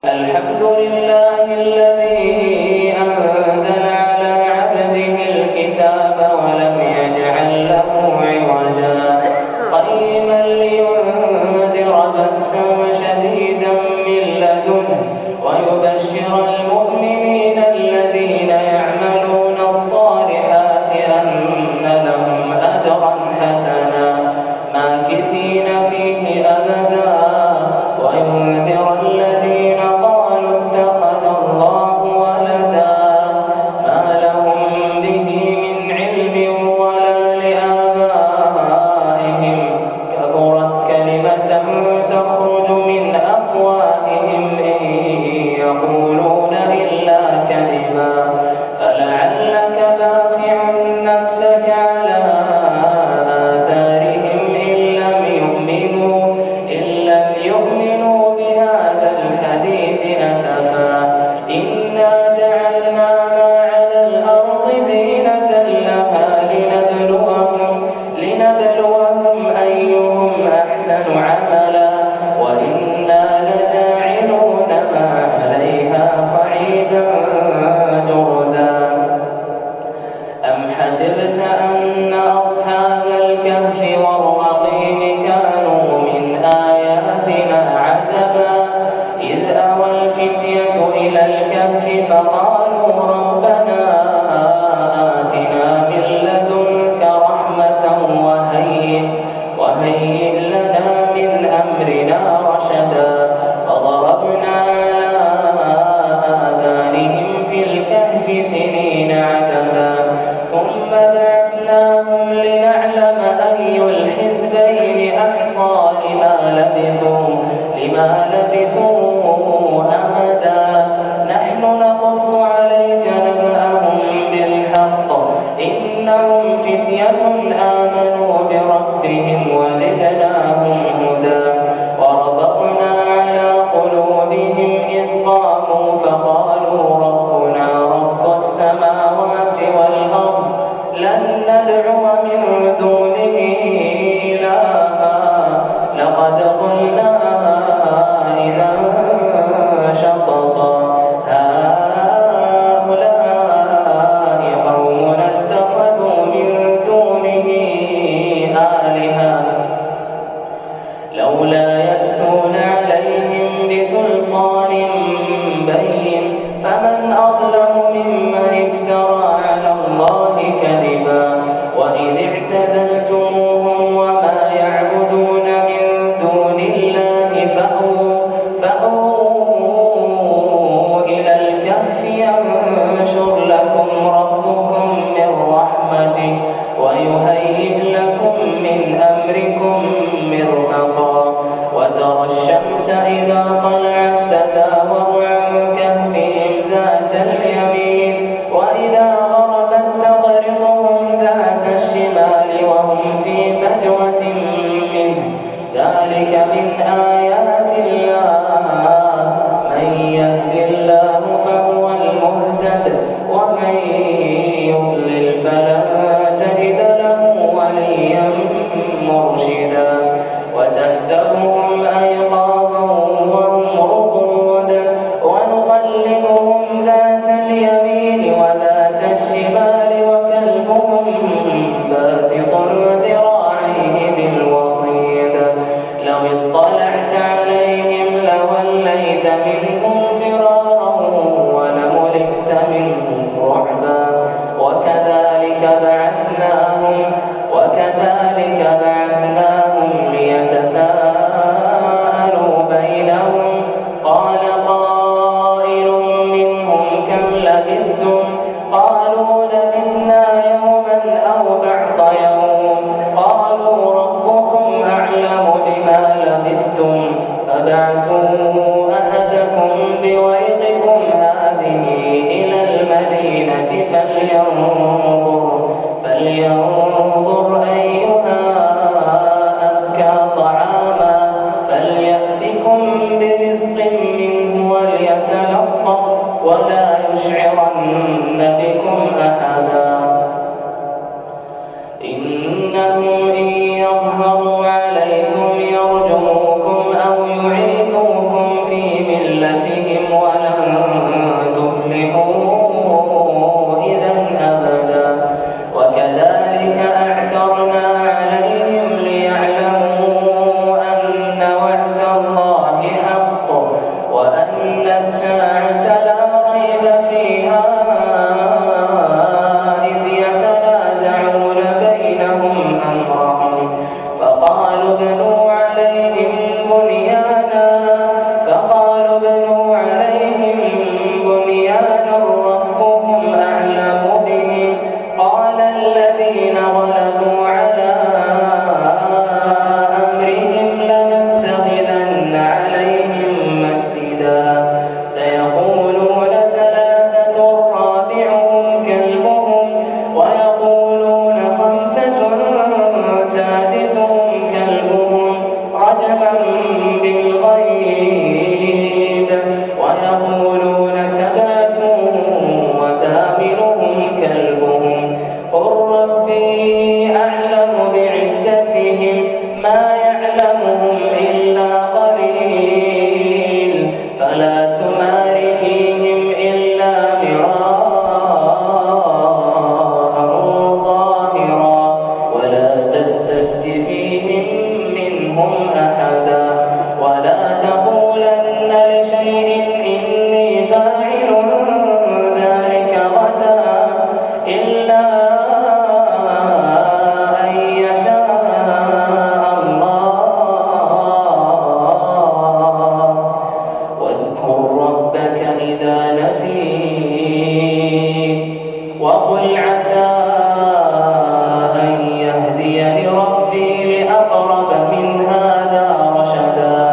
الحمد لله الذي أنزل على عبده الكتاب ولم يجعل له عوجا قيما لينذر بأسا شديدا من لدنه ويبشر المؤمنين الذين يعملون الصالحات أن لهم أجرا حسنا ماكثين فيه أبدا وينذر الذين قالوا اتخذ الله ولدا ما لهم به من علم ولا لآبائهم كبرت كلمة تخرج من أفواههم إن يقولون إلا كذبا فلعلك باخع نفسك على آثارهم إن لم يؤمنوا بهذا الحديث أسفا إنا جعلنا ما على الأرض زينة لها لنبلوهم أيهم أحسن عملا وإنا لجاعلون ما عليها صعيدا جرزا أم حسبت أن أصحاب الكهف والرقيم كانوا من آياتنا عجبا إذ أوى الفتية إلى الكهف فقالوا ربنا آتنا من لدنك رحمة وهيئ لنا من أمرنا رشدا فضربنا على آذانهم في الكهف سنين عددا ثم بعثناهم لنعلم أي الحزبين أحصى لما لبثوا أمدا نحن نقص عليك نبأهم بالحق إنهم فتية آمنوا بربهم وزدناهم هدى وربطنا على قلوبهم إذ قاموا فقالوا ربنا رب السماوات والأرض لن ندعو من دونه إلها لقد قلنا إذا شططا هؤلاء قومنا اتخذوا من دونه آلهة لولا يأتون عليهم بسلطان بين فمن أظلم ممن افترى على الله كذبا وإذ اعتزلتموهم وما يعبدون من دون الله فأووا إلى الكهف ينشر لكم ربكم من رحمته ويهيئ لكم من أمركم مرفقا وترى الشمس إذا طلعت تزاور عن كهفهم ذات اليمين وإذا غربت تقرضهم ذات الشمال وهم في فجوة منه ذلك من آيات الله من يهد الله فهو المهتد ومن يضلل فلن تجد له وليا مرشدا وتحسبهم أيقاظا وهم رقود ونقلبهم ذات اليمين وذات الشمال وكلبهم باسط ذراعيه بالوصيد لو اطلعت عليهم لوليت منهم فرارا ولملئت منهم رعبا وكذلك بعثناهم ليتساءلوا بينهم قال قائل منهم كم لبثتم قالوا لبثنا يوما أو بعض يوم قالوا ربكم أعلم بما لبثتم فابعثوا أحدكم بورقكم هذه إلى المدينة فلينظر أيها أزكى طعاما فليأتكم برزق منه وليتلطف ولا يشعرن بكم أحدا إنهم إن يظهروا عليكم يرجموكم أو يعيدوكم في ملتهم عليهم ولن تفلحوا إذا أبدا. وكذلك أعثرنا عليهم ليعلموا أن وعد الله حق وأن الساعة لا ريب فيها إذ يتنازعون بينهم أمرهم فقالوا بنوا عليهم بنيانا ربهم أعلم بهم قال الذين غلبوا على أمرهم لنتخذن عليهم مسجدا سيقولون ثلاثة رابعهم كلبهم ويقولون خمسة سادسهم كلبهم رجما بالغيب ويقولون سبعة وثامنهم كلبهم قل ربي أعلم بعدتهم ما يعلمهم إلا قليل فلا تمار فيهم إلا مراء ظاهرا ولا تستفت فيهم منهم أحدا ولا تقولن لشيء إني فاعل ذلك غدا إلا أن يشاء الله واذكر ربك إذا نسيت وقل عسى أن يهديني ربي لأقرب من هذا رشدا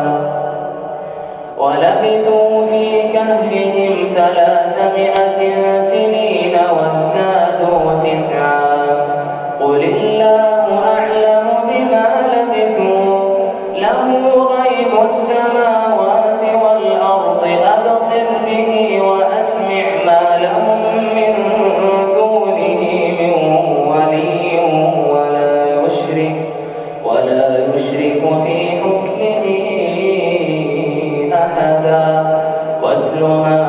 ولبثوا في كهفهم 300 سنين وازدادوا 9 قل الله أعلم بما لبثوا له غيب السماوات والأرض أبصر به وأسمع ما لهم من دونه من ولي ولا يشرك في حكمه أحدا واتل ما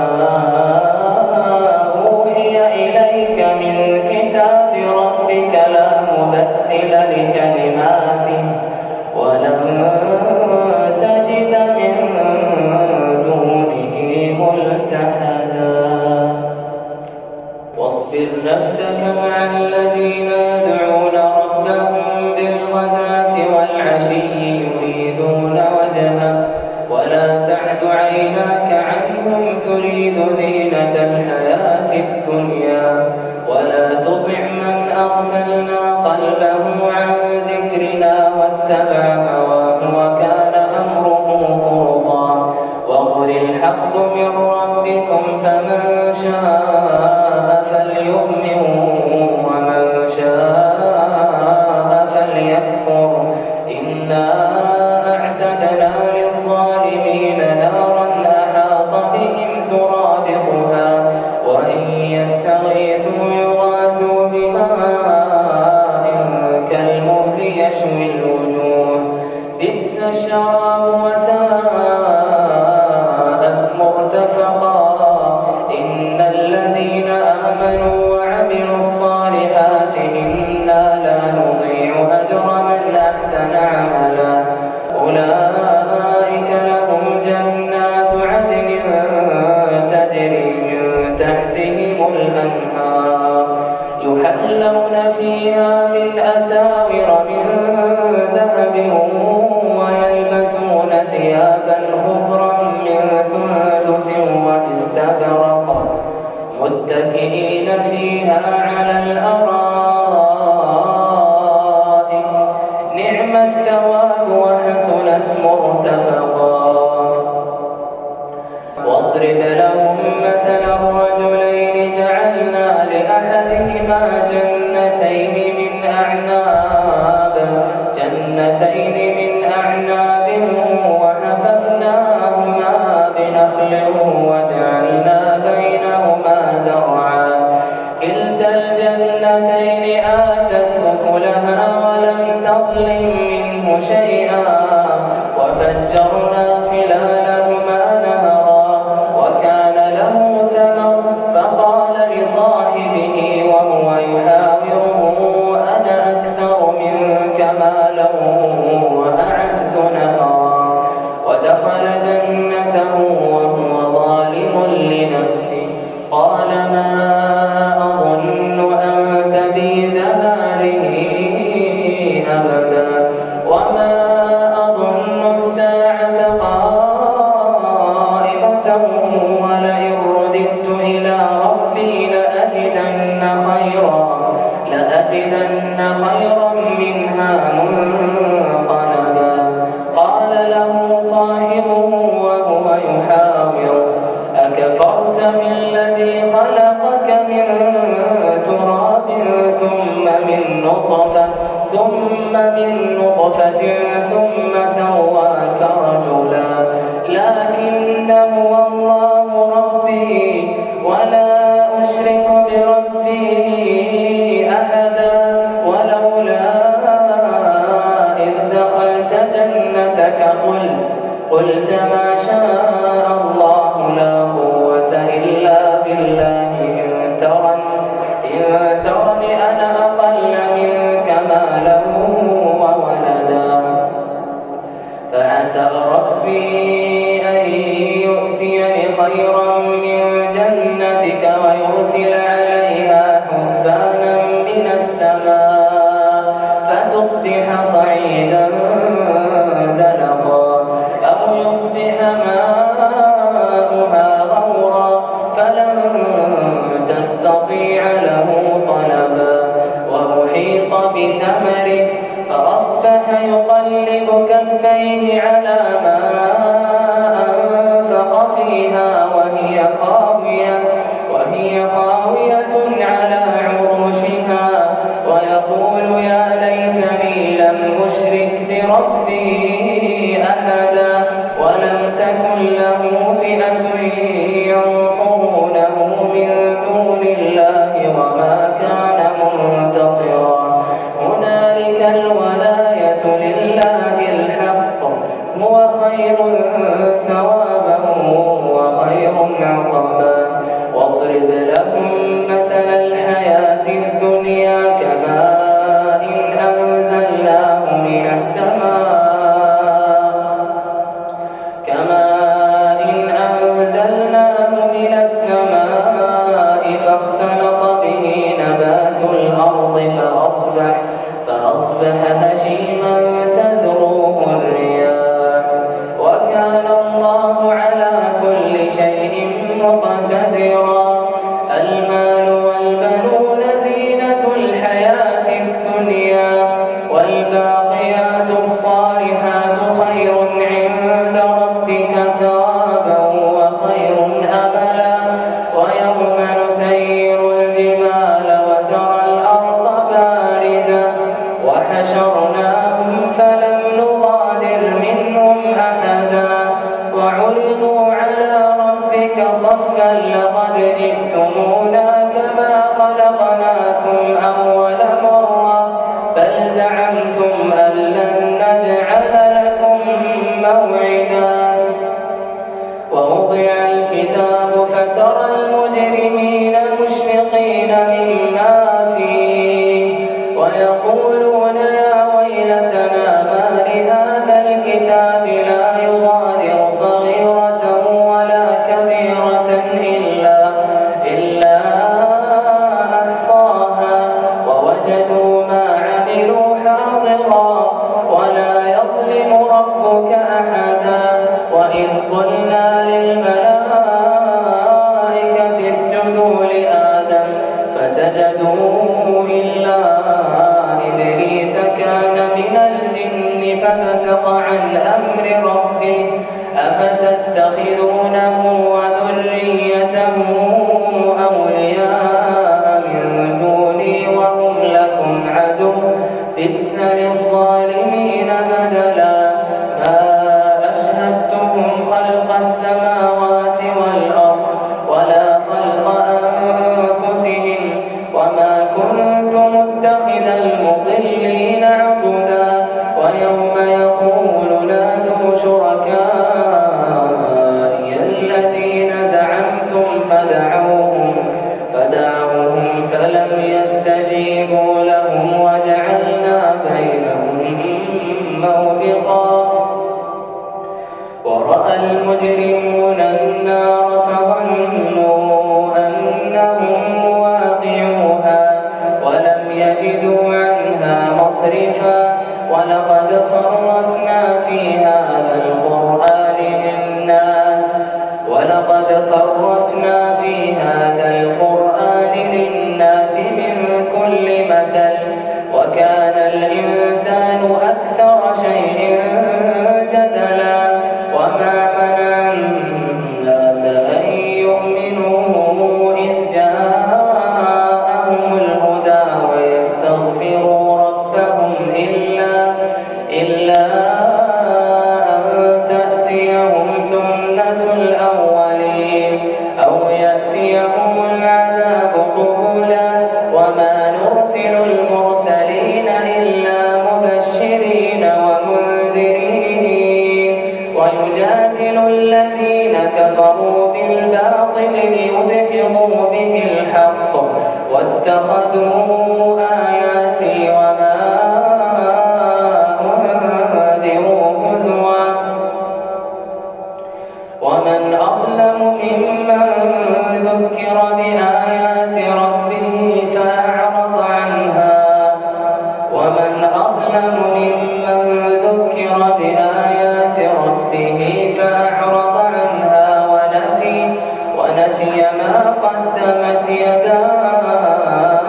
أوحي إليك من كتاب ربك لا مبدل لكلماته ولن تجد من دونه ملتحدا واصبر نفسك مع الذين يدعون ربهم بالغداة والعشي يريدون وجهه ولا تعد عيناك عنهم تريد زينة الحياة الدنيا ولا تطع من أغفلنا قلبه عن ذكرنا واتبع هواه وكان أمره فرطا وقل الحق من ربكم فمن شاء فليؤمن ومن شاء فليكفر إنا أعتدنا للظالمين نارا أحاط بهم سرادقها وإن يستغيثوا يغاثوا بماء كالمهل يشوي الوجوه بئس الشراب وساءت مرتفقا إن الذين آمنوا وعملوا الصالحات إنا لا نضيع أجر من أحسن عملا أولئك لهم جنات عدن تجري من تحتهم الأنهار يحلون فيها من أساور من ذهب ويلبسون ثيابا خضرا من سندس واستبرق متكئين فيها على الأرائك نعم الثواب وحسنت مرتفقا واضرب لهم مثلا الرجلين جعلنا لأحدهما جنتين من أعناب وحففناهما بنخل وجعلنا بينهما زرعا كلتا الجنتين آتت أكلها ولم تظلم منه شيئا وفجرنا خلالهما نهرا ولئن رددت إلى ربي لأجدن خيرا منها منقلبا. قال له صاحبه وهو يحاوره: أكفرت بالذي خلقك من تراب ثم من نطفة ثم سواك رجلا. لكن هو الله ربي ولا أشرك بربي أحدا. ولولا إذ دخلت جنتك قلت ما شاء الله لا قوة إلا بالله إن ترني أنا أقل منك مالا وولدا. فعسى ربي أن يؤتيني خيرا من جنتك ويرسل عليها حسبانا من السماء فتصبح صعيدا زلقا، أو يصبح ماؤها غورا فلن تستطيع له طلبا. وأحيط بثمره فأصبح يقلب كفيه على ما أنفق فيها وهي خاوية على عروشها، ويقول يا ليتني لم أشرك بربي أحدا. ولم تكن له فئة ينصرونه من دون الله وما كان منتصرا. هنالك الولاية لله الحق، هو خير ثوابا وخير عقبا. واضرب لهم مثل الحياة الدنيا كماء أنزلناه من السماء فاختلط به نبات الأرض فأصبح هشيما تذروه الرياح. وكان الله على كل شيء مقتدرا. المال والبنون زينة الحياة الدنيا، والباقيات الصالحات خير عند ربك ثوابا وخير أملا. ويوم نسير الجبال وترى الأرض بارزة وحشرناهم فلم نغادر منهم أحدا. وعرضوا على ربك صفا لقد جئتمونا كما خلقناكم أول مرة بل زعمتم أن لن نجعل لكم موعدا. ووضع الكتاب فترى المجرمين مشفقين مما فيه ويقولون يا ويلتنا ما لهذا الكتاب لا يغادر صغيرة ولا كبيرة إلا أحصاها ووجدوا ما عملوا حاضرا ولا يظلم ربك أحدا. وإذ قلنا للملائكة اسجدوا لآدم فسجدوا إلا إبليس كان من الجن ففسق عن أمر ربه. أفتتخذونه وذريته أولياء من دوني وهم لكم عدو بئس للظالمين بدلا. ما أشهدتهم خلق السماوات والأرض ولا خلق أنفسهم وما كنت متخذ المضلين عضدا. ويوم يقول نادوا شركائي الذين ولقد صرفنا في هذا القرآن للناس من كل مثل وكان الإنسان أكثر شيء جدلا وما منع الناس أن يؤمنوا إذ جاءهم الهدى ويستغفروا ربهم إلا أن تأتيهم سنة الأولين أو يأتيهم العذاب قبلا وما نرسل المرسلين إلا مبشرين ومنذرين ويجادل الذين كفروا بالباطل ليدحضوا به الحق واتخذوا آياتي وما أنذروا هزوا ومن أظلم ممن ذكر بآيات ربه فأعرض عنها ونسي ما قدمت يداه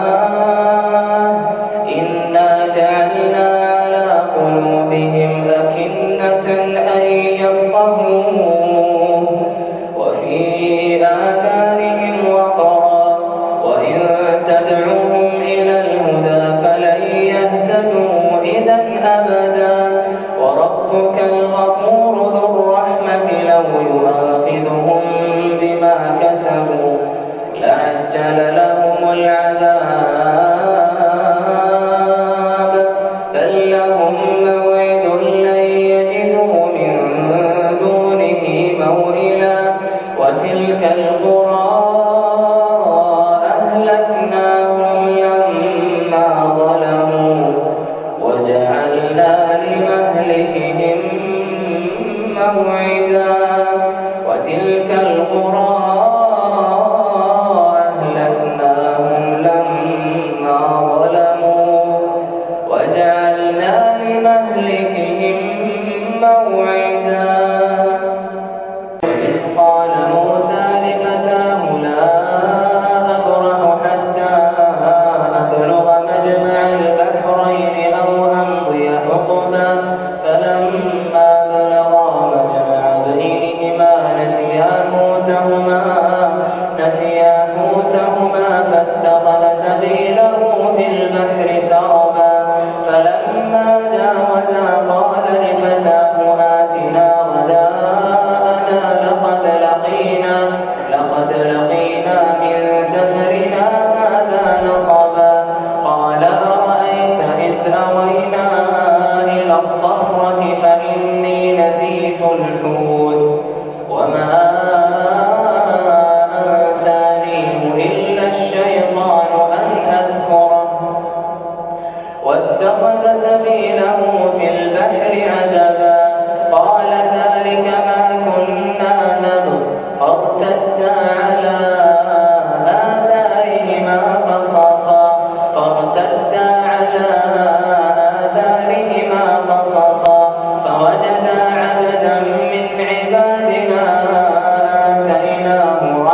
إنا جعلنا على قلوبهم أكنة أن يفقهوه وفي آذانهم وقرا وإن تدعوهم إلى الهدى فلن يهتدوا إذا أبدا وربك الغفور ذو الرحمة لو يؤاخذهم بما كسبوا لعجل لهم العذاب بل لهم موعد لن يجدوا من دونه موئلا وتلك القرى أهلكناهم لما ظلموا وجعلنا لمهلكهم موعدا وتلك القرى أهلكناهم لما ظلموا وجعلنا لمهلكهم موعدا وإذ قال موسى لفتاه لا أبرح حتى أبلغ مجمع البحرين أو أمضي حقبا فلما بلغا مجمع بينهما نسيا حوتهما فاتخذ سبيله في البحر سربا فلما جاوزا قال لفتاه آتنا غداءنا لقد لقينا من سفرنا هذا نصبا قال أرأيت إذ أوينا إلى الصخرة فإني نسيت الحوت وما أنسانيه إلا الشيطان أن أذكره واتخذ سبيله في البحر عجبا قال ذلك ما كنا نبغ فارتدا على آثارهما قصصا فوجدا عبدا من عبادنا آتيناه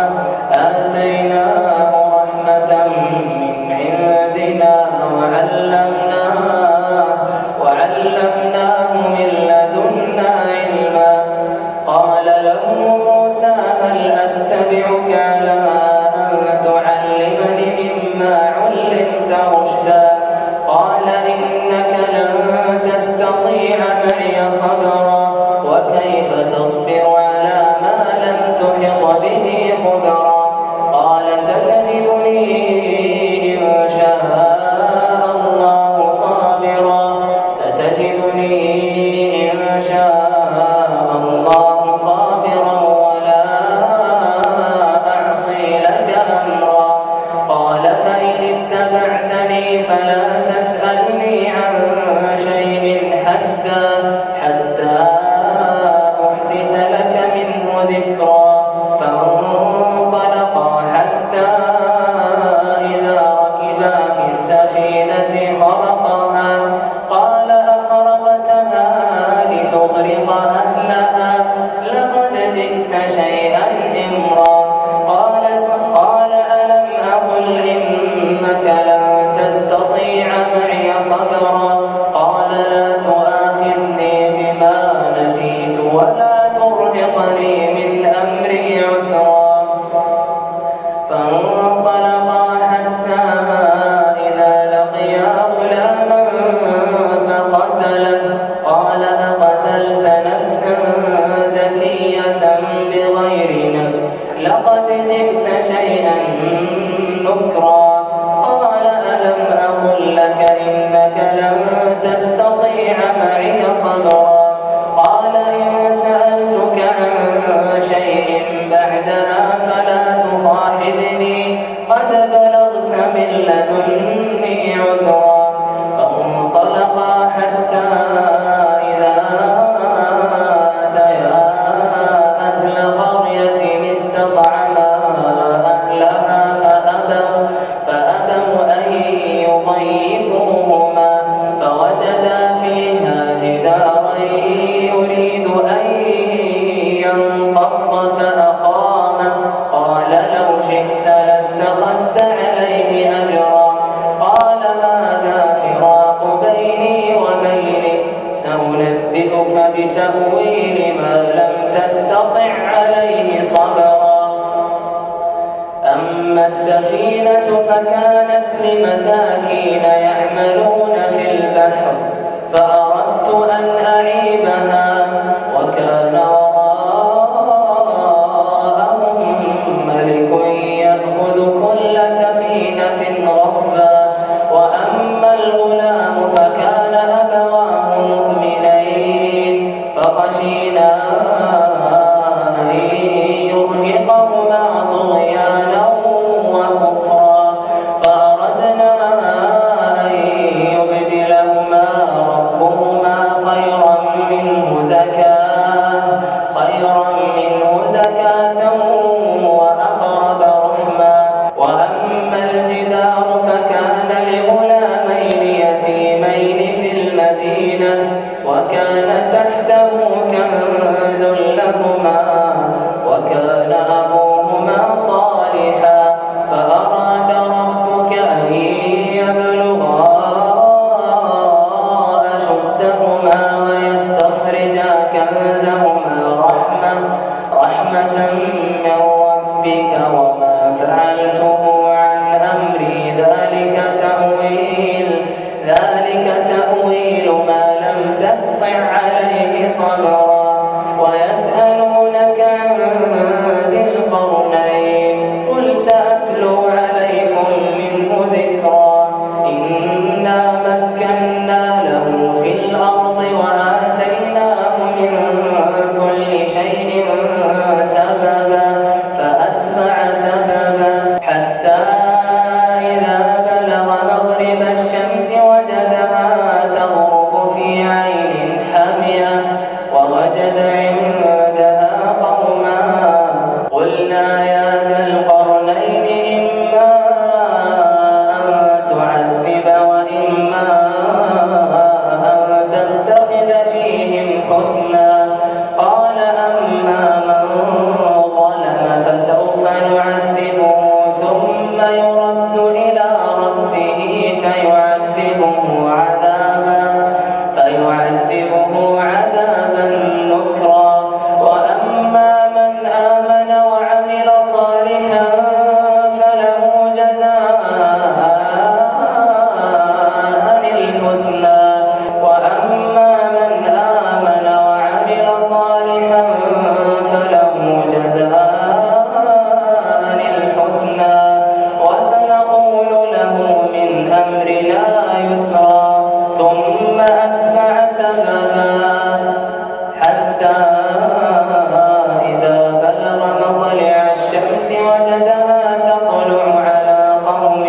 رحمة من عندنا وعلمناه من لدنا علما قال له موسى هل أتبعك على أن تعلمني مما علمت رشدا قال إنك لن تستطيع معي صبرا وكيف تصبر على ما لم تحط به خبرا قال ستجدني إن شاء الله صابرا ولا أعصي لك أمرا قال فإن اتبعتني فلا تسألني عن شيء حتى أحدث لك منه ذكرا فانطلقا لقد جئت شيئا نكرا. قال ألم أقل لك إنك لن تستطيع معي صبرا. قال إن سألتك عن شيء بعدها فلا تصاحبني قد بلغت من لدني عذرا. فانطلقا حتى إذا أتيا أهل قرية استطعما أهلها فأبوا أن يضيفوهما فوجدا فيها جدارا يريد أن ينقض فأقامه. قال لو شئت لاتخذت عليه أجرا. قال هذا فراق بيني وبينك سأنبئك بتأويل ما لم تستطع عليه صبرا. أما السفينة فكانت لمساكين يعملون في البحر فأردت أن أعيبها وكان وراءهم ملك يأخذ كل سفينة غصبا. وأما الغلام فكان أبواه مؤمنين فخشينا أن يرهقهما طغيانا وكفرا فأردنا أن يبدلهما ربهما خيرا منه زكاة وأقرب رحما. وأما الجدار فكان لغلامين يتيمين في المدينة وكان تحته كنز لهما وكان أبوهما صالحا فأراد ربك أن يبلغا أشدهما ويستخرجا كنزهما رحمة من ربك وما فعلته عن أمري ذلك تأويل ما لم تستطع عليه صبرا. ويسألونك عن ذي القرنين قل سأتلو عليكم منه ذكرا. إنا مكنا له في الأرض وآتيناه من كل شيء سببا فأتبع سببا حتى إذا بلغ مغرب الشمس وجدها تغرب في عين حامية ووجد عندها قوما. قلنا يا ذا القرنين إما أن تعذب وإما أن تتخذ فيهم حسنا. قال أما من ظلم فسوف نعذبه ثم يرد إلى ربه فيعذبه عذابا نكرا. وأما من آمن وعمل صالحا فله جزاء الحسنى. وأما من آمن وعمل صالحا فله جزاء الحسنى وسنقول له من أمرنا يسرا. ثم أتبع سببا حتى إذا بلغ مطلع الشمس وجدها تطلع على قوم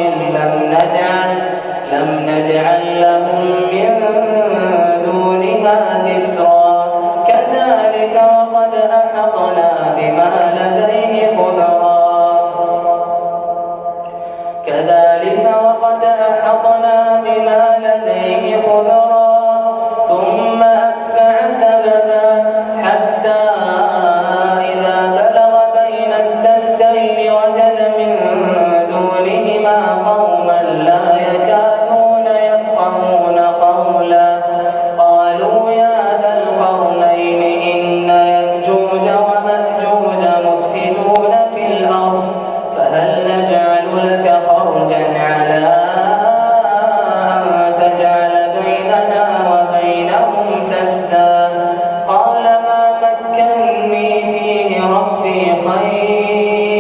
لم نجعل لهم من دونها سترا. كذلك وقد أحطنا بما لديه خبرا. ثم أتبع سببا حتى إذا بلغ بين السدين وجد من دونهما قوما لا يكادون يفقهون قولا. قالوا يا ذا القرنين إن يأجوج ومأجوج مفسدون في الأرض فهل نجعل لك خرجا على أن تجعل بيننا وبينهم سدا. قال ما مكني فيه ربي خير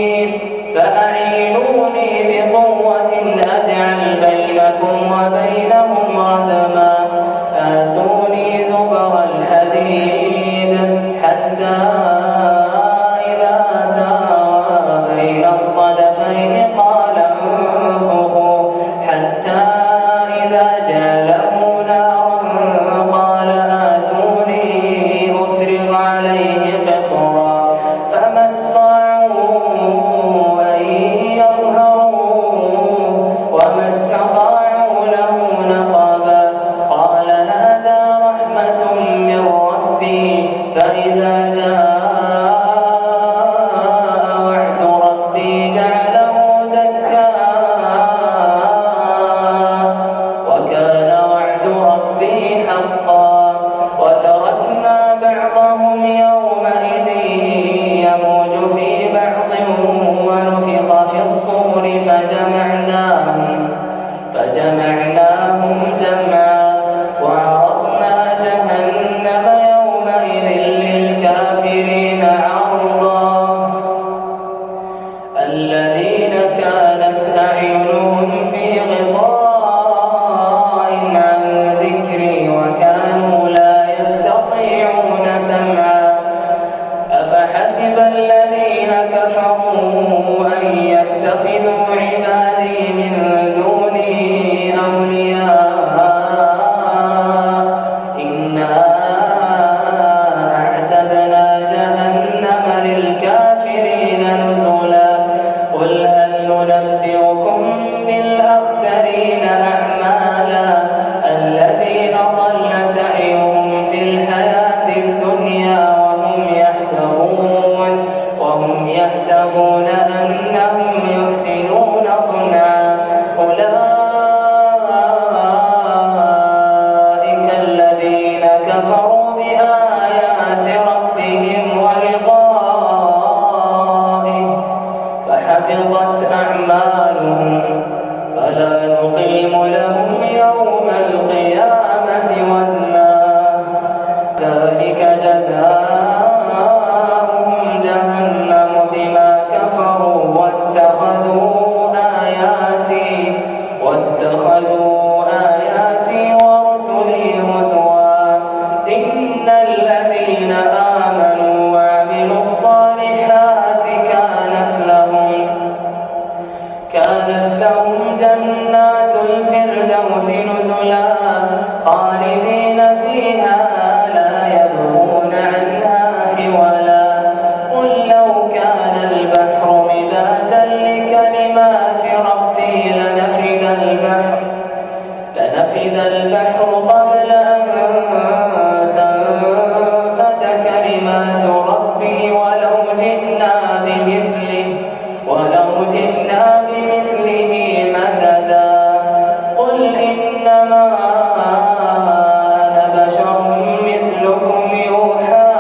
كفروا أن يتخذوا عبادي من دوني أولياء إنا أعتدنا جهنم للكافرين نزلا قل هل ننبئكم بالأخسرين أعمالا الذين ضل سعيهم في الحياة الدنيا وهم يحسبون أنهم يحسنون صنعا أولئك الذين كفروا بآيات ربهم ولقائه فحبطت أعمالهم فلا نقيم لهم يوم القيامة وزنا ذلك جزاؤهم جهنم بما كفروا واتخذوا آياتي ورسلي هزوا إن الذين آمنوا وعملوا الصالحات كانت لهم جنات الفردوس نزلا خالدين فيها لا يبغون عنها حولا قل لو كان البحر مدادا لكلمات ربي لنفد البحر قبل أن تنفد كلمات ربي ولو جئنا بمثله مددا قل إنما أنا بشر مثلكم يوحى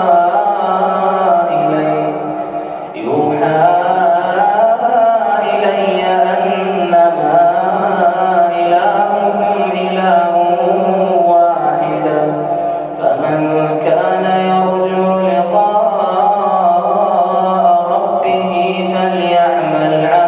إلي أنما إلهكم إله واحد فمن كان يرجو لقاء ربه فليعمل